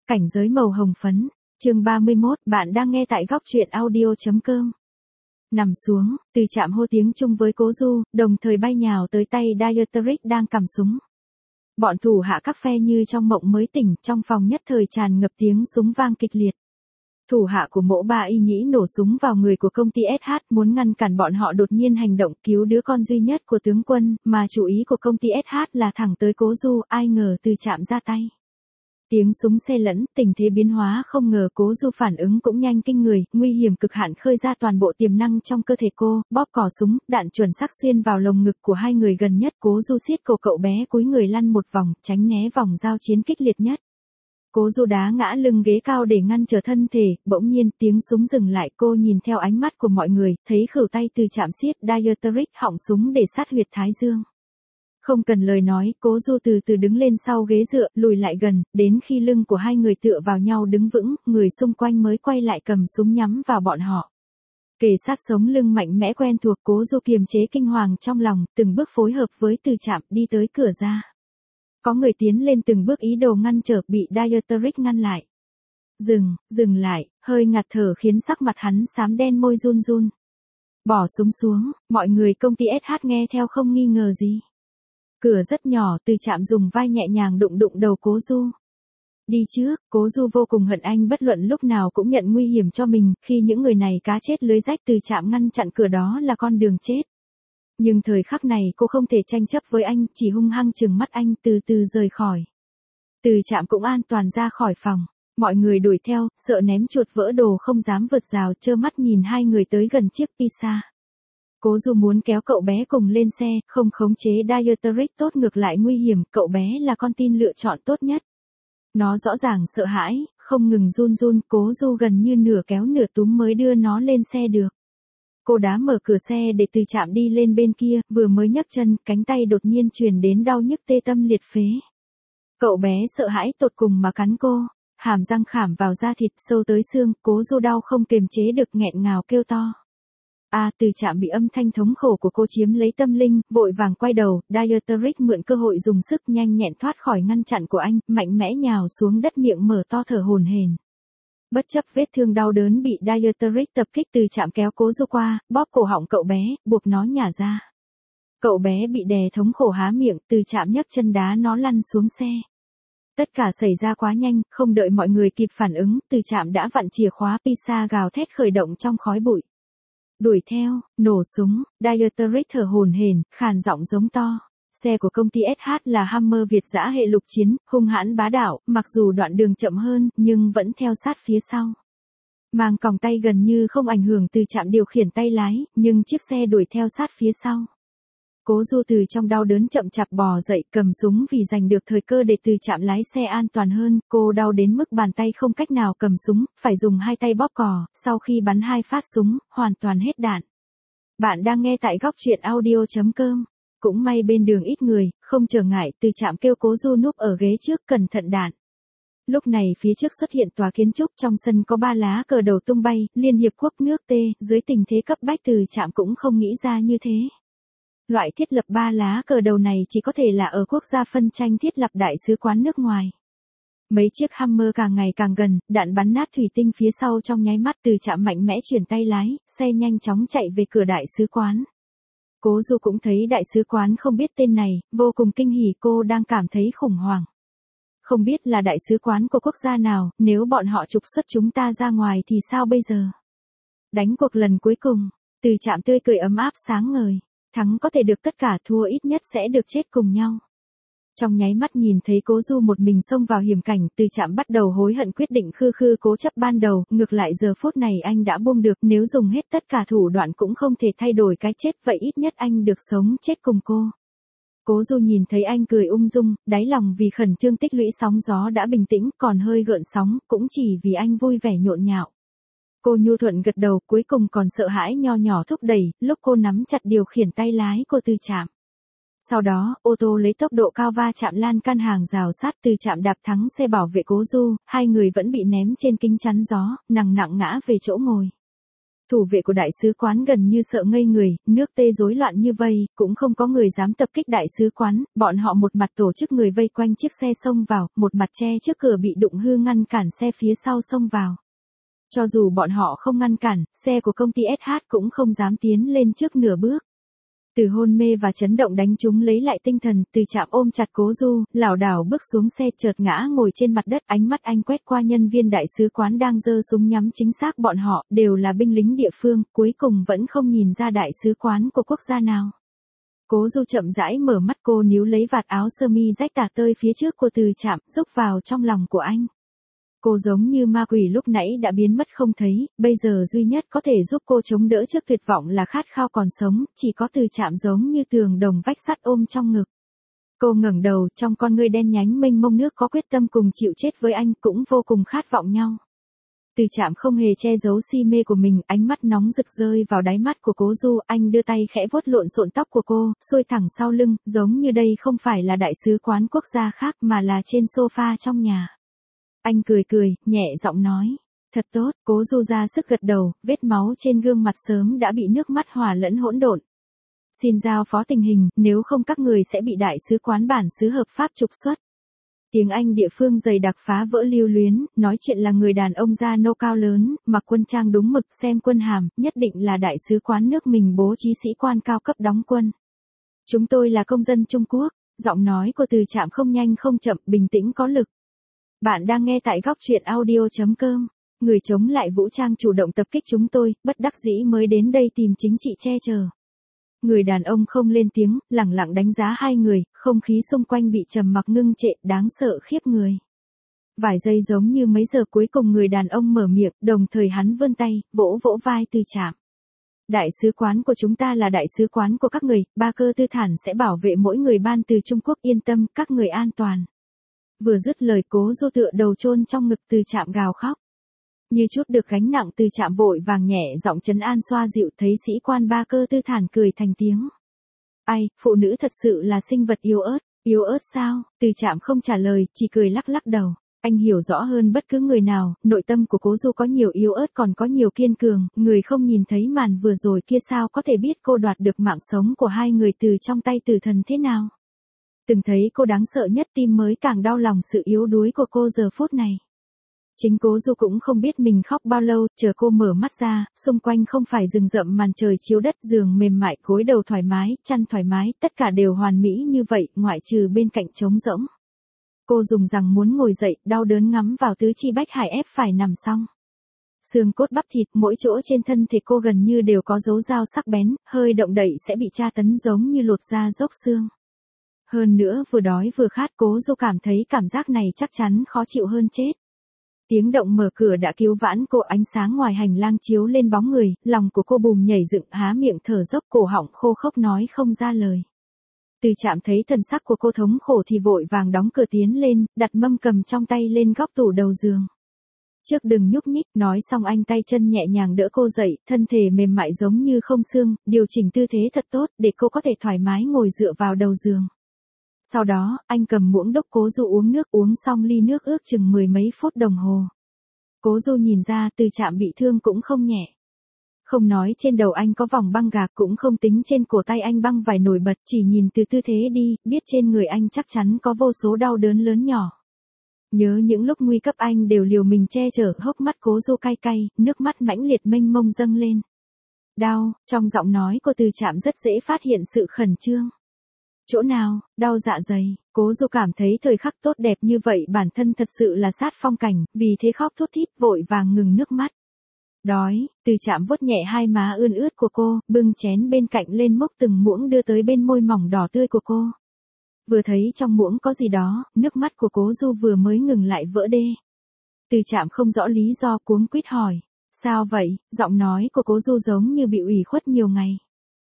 cảnh giới màu hồng phấn. Chương 31, bạn đang nghe tại góc truyện audio.com. Nằm xuống, Từ Trạm hô tiếng chung với Cố Du, đồng thời bay nhào tới tay Dietrich đang cầm súng. Bọn thủ hạ các phe như trong mộng mới tỉnh, trong phòng nhất thời tràn ngập tiếng súng vang kịch liệt. Thủ hạ của Mỗ Ba Y Nhĩ nổ súng vào người của công ty SH, muốn ngăn cản bọn họ đột nhiên hành động cứu đứa con duy nhất của tướng quân, mà chủ ý của công ty SH là thẳng tới Cố Du, ai ngờ Từ Trạm ra tay. Tiếng súng xê lẫn, tình thế biến hóa không ngờ Cố Du phản ứng cũng nhanh kinh người, nguy hiểm cực hạn khơi ra toàn bộ tiềm năng trong cơ thể cô, bóp cò súng, đạn chuẩn xác xuyên vào lồng ngực của hai người gần nhất. Cố Du siết cổ cậu bé cúi người lăn một vòng, tránh né vòng giao chiến kịch liệt nhất. Cố Du đá ngã lưng ghế cao để ngăn trở thân thể, bỗng nhiên tiếng súng dừng lại, cô nhìn theo ánh mắt của mọi người, thấy khửu tay Từ Trạm siết Dietrich họng súng để sát huyệt thái dương. Không cần lời nói, Cố Du từ từ đứng lên sau ghế dựa, lùi lại gần, đến khi lưng của hai người tựa vào nhau đứng vững, người xung quanh mới quay lại cầm súng nhắm vào bọn họ. Kề sát sống lưng mạnh mẽ quen thuộc, Cố Du kiềm chế kinh hoàng trong lòng, từng bước phối hợp với Từ Trạm đi tới cửa ra. Có người tiến lên từng bước ý đồ ngăn trở, bị Dietrich ngăn lại. Dừng lại, hơi ngạt thở khiến sắc mặt hắn xám đen, môi run run. Bỏ súng xuống, mọi người công ty SH nghe theo không nghi ngờ gì. Cửa rất nhỏ, Từ Trạm dùng vai nhẹ nhàng đụng đầu Cố Du. Đi trước, Cố Du vô cùng hận anh bất luận lúc nào cũng nhận nguy hiểm cho mình, khi những người này cá chết lưới rách Từ Trạm ngăn chặn cửa đó là con đường chết. Nhưng thời khắc này cô không thể tranh chấp với anh, chỉ hung hăng trừng mắt anh từ từ rời khỏi. Từ Trạm cũng an toàn ra khỏi phòng, mọi người đuổi theo, sợ ném chuột vỡ đồ không dám vượt rào, trơ mắt nhìn hai người tới gần chiếc pizza. Cố Du muốn kéo cậu bé cùng lên xe, không khống chế Dietrich tốt ngược lại nguy hiểm, cậu bé là con tin lựa chọn tốt nhất. Nó rõ ràng sợ hãi, không ngừng run run, Cố Du gần như nửa kéo nửa túm mới đưa nó lên xe được. Cô đá mở cửa xe để Từ Trạm đi lên bên kia, vừa mới nhấc chân, cánh tay đột nhiên truyền đến đau nhức tê tâm liệt phế. Cậu bé sợ hãi tột cùng mà cắn cô, hàm răng khảm vào da thịt sâu tới xương, Cố Du đau không kềm chế được nghẹn ngào kêu to. Từ Trạm bị âm thanh thống khổ của cô chiếm lấy tâm linh, vội vàng quay đầu, Dietrich mượn cơ hội dùng sức nhanh nhẹn thoát khỏi ngăn chặn của anh, mạnh mẽ nhào xuống đất, miệng mở to thở hổn hển. Bất chấp vết thương đau đớn bị Dietrich tập kích, Từ Trạm kéo Cố Du qua, bóp cổ họng cậu bé, buộc nó nhả ra. Cậu bé bị đè thống khổ há miệng, Từ Trạm nhấc chân đá nó lăn xuống xe. Tất cả xảy ra quá nhanh, không đợi mọi người kịp phản ứng, Từ Trạm đã vặn chìa khóa pizza gào thét khởi động trong khói bụi. Đuổi theo, nổ súng, Dietrich thở hổn hển, khàn giọng giống to. Xe của công ty SH là Hammer Việt giã hệ lục chiến, hung hãn bá đạo, mặc dù đoạn đường chậm hơn, nhưng vẫn theo sát phía sau. Mang còng tay gần như không ảnh hưởng, Từ Trạm điều khiển tay lái, nhưng chiếc xe đuổi theo sát phía sau. Cố Du từ trong đau đớn chậm chạp bò dậy, cầm súng vì giành được thời cơ để Từ Trạm lái xe an toàn hơn, cô đau đến mức bàn tay không cách nào cầm súng, phải dùng hai tay bóp cò, sau khi bắn 2 phát súng, hoàn toàn hết đạn. Bạn đang nghe tại góc truyện audio.com. Cũng may bên đường ít người, không trở ngại, Từ Trạm kêu Cố Du núp ở ghế trước, cẩn thận đạn. Lúc này phía trước xuất hiện tòa kiến trúc, trong sân có 3 lá cờ đầu tung bay, Liên Hiệp Quốc nước T, dưới tình thế cấp bách Từ Trạm cũng không nghĩ ra như thế. Loại thiết lập 3 lá cờ đầu này chỉ có thể là ở quốc gia phân tranh thiết lập đại sứ quán nước ngoài. Mấy chiếc Hammer càng ngày càng gần, đạn bắn nát thủy tinh phía sau trong nháy mắt, Từ Trạm mạnh mẽ chuyển tay lái, xe nhanh chóng chạy về cửa đại sứ quán. Cố Du cũng thấy đại sứ quán không biết tên này, vô cùng kinh hỉ, cô đang cảm thấy khủng hoảng. Không biết là đại sứ quán của quốc gia nào, nếu bọn họ trục xuất chúng ta ra ngoài thì sao bây giờ? Đánh cuộc lần cuối cùng, Từ Trạm tươi cười ấm áp sáng ngời. Thắng có thể được tất cả, thua ít nhất sẽ được chết cùng nhau. Trong nháy mắt nhìn thấy Cố Du một mình xông vào hiểm cảnh, Từ Trạm bắt đầu hối hận quyết định khư cố chấp ban đầu, ngược lại giờ phút này anh đã buông được, nếu dùng hết tất cả thủ đoạn cũng không thể thay đổi cái chết, vậy ít nhất anh được sống chết cùng cô. Cố Du nhìn thấy anh cười ung dung, đáy lòng vì khẩn trương tích lũy sóng gió đã bình tĩnh, còn hơi gợn sóng, cũng chỉ vì anh vui vẻ nhộn nhạo. Cô nhu thuận gật đầu, cuối cùng còn sợ hãi nho nhỏ thúc đẩy, lúc cô nắm chặt điều khiển tay lái của Từ Trạm. Sau đó, ô tô lấy tốc độ cao va chạm lan can hàng rào sát, Từ Trạm đạp thắng xe bảo vệ Cố Du, hai người vẫn bị ném trên kính chắn gió, nặng ngã về chỗ ngồi. Thủ vệ của đại sứ quán gần như sợ ngây người, nước Tê rối loạn như vây, cũng không có người dám tập kích đại sứ quán, bọn họ một mặt tổ chức người vây quanh chiếc xe xông vào, một mặt che trước cửa bị đụng hư ngăn cản xe phía sau xông vào. Cho dù bọn họ không ngăn cản, xe của công ty SH cũng không dám tiến lên trước nửa bước. Từ hôn mê và chấn động đánh chúng lấy lại tinh thần, Từ Trạm ôm chặt Cố Du, lảo đảo bước xuống xe chợt ngã ngồi trên mặt đất, ánh mắt anh quét qua nhân viên đại sứ quán đang giơ súng nhắm chính xác bọn họ, đều là binh lính địa phương, cuối cùng vẫn không nhìn ra đại sứ quán của quốc gia nào. Cố Du chậm rãi mở mắt, cô níu lấy vạt áo sơ mi rách tả tơi phía trước của Từ Trạm, rúc vào trong lòng của anh. Cô giống như ma quỷ lúc nãy đã biến mất không thấy, bây giờ duy nhất có thể giúp cô chống đỡ trước tuyệt vọng là khát khao còn sống, chỉ có Từ Trạm giống như tường đồng vách sắt ôm trong ngực. Cô ngẩng đầu, trong con ngươi đen nhánh mênh mông nước có quyết tâm cùng chịu chết với anh, cũng vô cùng khát vọng nhau. Từ Trạm không hề che giấu si mê của mình, ánh mắt nóng rực rơi vào đáy mắt của Cố Du, anh đưa tay khẽ vuốt lộn xộn tóc của cô, xuôi thẳng sau lưng, giống như đây không phải là đại sứ quán quốc gia khác mà là trên sofa trong nhà. Anh cười cười, nhẹ giọng nói, thật tốt. Cố Du ra sức gật đầu, vết máu trên gương mặt sớm đã bị nước mắt hòa lẫn hỗn độn. Xin giao phó tình hình, nếu không các người sẽ bị đại sứ quán bản xứ hợp pháp trục xuất. Tiếng Anh địa phương dày đặc phá vỡ lưu luyến, nói chuyện là người đàn ông da nâu cao lớn, mặc quân trang đúng mực, xem quân hàm, nhất định là đại sứ quán nước mình bố trí sĩ quan cao cấp đóng quân. Chúng tôi là công dân Trung Quốc, giọng nói của Từ Trạm không nhanh không chậm, bình tĩnh có lực. Bạn đang nghe tại góc truyện audio.com. Người chống lại vũ trang chủ động tập kích chúng tôi, bất đắc dĩ mới đến đây tìm chính trị che chở. Người đàn ông không lên tiếng, lẳng lặng đánh giá hai người, không khí xung quanh bị trầm mặc ngưng trệ, đáng sợ khiếp người. Vài giây giống như mấy giờ, cuối cùng người đàn ông mở miệng, đồng thời hắn vươn tay, vỗ vỗ vai Từ Trạm. Đại sứ quán của chúng ta là đại sứ quán của các người, Ba Cơ Tư Thản sẽ bảo vệ mỗi người ban từ Trung Quốc, yên tâm, các người an toàn. Vừa dứt lời, Cố Du tựa đầu chôn trong ngực Từ Trạm gào khóc. Như chút được gánh nặng, Từ Trạm vội vàng nhẹ giọng trấn an xoa dịu, thấy sĩ quan Ba Cơ Tư Thản cười thành tiếng. Ai, phụ nữ thật sự là sinh vật yếu ớt sao? Từ Trạm không trả lời, chỉ cười lắc lắc đầu. Anh hiểu rõ hơn bất cứ người nào, nội tâm của Cố Du có nhiều yếu ớt còn có nhiều kiên cường, người không nhìn thấy màn vừa rồi kia sao có thể biết cô đoạt được mạng sống của hai người từ trong tay tử thần thế nào. Từng thấy cô đáng sợ nhất, tim mới càng đau lòng sự yếu đuối của cô giờ phút này. Chính Cố Du cũng không biết mình khóc bao lâu, chờ cô mở mắt ra, xung quanh không phải rừng rậm, màn trời chiếu đất, giường mềm mại, gối đầu thoải mái, chăn thoải mái, tất cả đều hoàn mỹ như vậy, ngoại trừ bên cạnh trống rỗng. Cô dùng rằng muốn ngồi dậy, đau đớn ngắm vào tứ chi bách hải ép phải nằm xong. Xương cốt bắp thịt, mỗi chỗ trên thân thể cô gần như đều có dấu dao sắc bén, hơi động đậy sẽ bị tra tấn giống như lột da dốc xương. Hơn nữa vừa đói vừa khát, Cố Du cảm thấy cảm giác này chắc chắn khó chịu hơn chết. Tiếng động mở cửa đã cứu vãn cô, ánh sáng ngoài hành lang chiếu lên bóng người, lòng của cô bùm nhảy dựng, há miệng thở dốc, cổ họng khô khốc nói không ra lời. Từ Trạm thấy thần sắc của cô thống khổ thì vội vàng đóng cửa tiến lên, đặt mâm cầm trong tay lên góc tủ đầu giường. Trước đừng nhúc nhích, nói xong anh tay chân nhẹ nhàng đỡ cô dậy, thân thể mềm mại giống như không xương, điều chỉnh tư thế thật tốt để cô có thể thoải mái ngồi dựa vào đầu giường. Sau đó, anh cầm muỗng đốc Cố Du uống nước, uống xong ly nước ước chừng 10 mấy phút đồng hồ. Cố Du nhìn ra Từ Trạm bị thương cũng không nhẹ. Không nói trên đầu anh có vòng băng gạc, cũng không tính trên cổ tay anh băng vải nổi bật, chỉ nhìn từ tư thế đi, biết trên người anh chắc chắn có vô số đau đớn lớn nhỏ. Nhớ những lúc nguy cấp anh đều liều mình che chở, hốc mắt Cố Du cay cay, nước mắt mãnh liệt mênh mông dâng lên. Đau, trong giọng nói của Từ Trạm rất dễ phát hiện sự khẩn trương. Chỗ nào? Đau dạ dày. Cố Du cảm thấy thời khắc tốt đẹp như vậy bản thân thật sự là sát phong cảnh, vì thế khóc thút thít, vội vàng ngừng nước mắt. Đói. Từ Trạm vuốt nhẹ hai má ươn ướt của cô, bưng chén bên cạnh lên múc từng muỗng đưa tới bên môi mỏng đỏ tươi của cô. Vừa thấy trong muỗng có gì đó, nước mắt của Cố Du vừa mới ngừng lại vỡ đê. Từ Trạm không rõ lý do cuống quýt hỏi. Sao vậy? Giọng nói của Cố Du giống như bị ủy khuất nhiều ngày.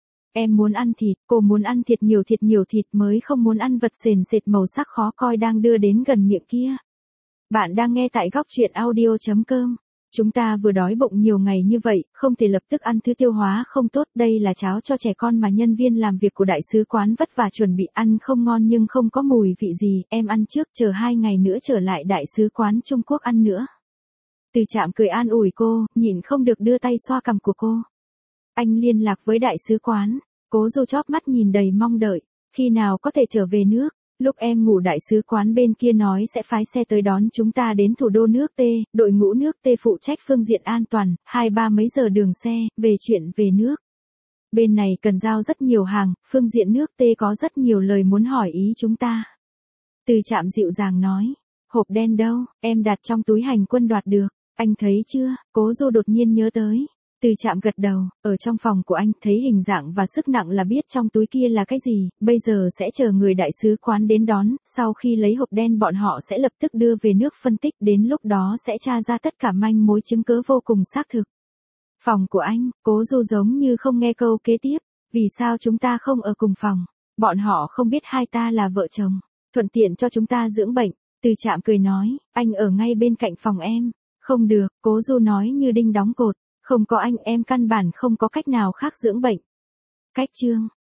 Em muốn ăn thịt, cô muốn ăn nhiều thịt mới không muốn ăn vật sền sệt màu sắc khó coi đang đưa đến gần miệng kia. Bạn đang nghe tại góc truyện audio.com. Chúng ta vừa đói bụng nhiều ngày như vậy, không thể lập tức ăn thứ tiêu hóa không tốt, đây là cháo cho trẻ con mà nhân viên làm việc của đại sứ quán vất vả chuẩn bị, ăn không ngon nhưng không có mùi vị gì, em ăn trước, chờ 2 ngày nữa trở lại đại sứ quán Trung Quốc ăn nữa. Từ Trạm cười an ủi cô, nhịn không được đưa tay xoa cằm của cô. Anh liên lạc với đại sứ quán. Cố Du chóp mắt nhìn đầy mong đợi. Khi nào có thể trở về nước? Lúc em ngủ đại sứ quán bên kia nói sẽ phái xe tới đón chúng ta đến thủ đô nước T, đội ngũ nước T phụ trách phương diện an toàn, 2-3 mấy giờ đường xe, về chuyện về nước. Bên này cần giao rất nhiều hàng, phương diện nước T có rất nhiều lời muốn hỏi ý chúng ta. Từ Trạm dịu dàng nói, hộp đen đâu, em đặt trong túi hành quân đoạt được, anh thấy chưa? Cố Du đột nhiên nhớ tới. Từ Trạm gật đầu, ở trong phòng của anh thấy hình dạng và sức nặng là biết trong túi kia là cái gì, bây giờ sẽ chờ người đại sứ quán đến đón, sau khi lấy hộp đen bọn họ sẽ lập tức đưa về nước phân tích, đến lúc đó sẽ tra ra tất cả manh mối chứng cứ vô cùng xác thực. Phòng của anh, Cố Du giống như không nghe câu kế tiếp, vì sao chúng ta không ở cùng phòng, bọn họ không biết hai ta là vợ chồng, thuận tiện cho chúng ta dưỡng bệnh. Từ Trạm cười nói, anh ở ngay bên cạnh phòng em. Không được, Cố Du nói như đinh đóng cột. Không có anh em căn bản không có cách nào khác dưỡng bệnh. Cách chương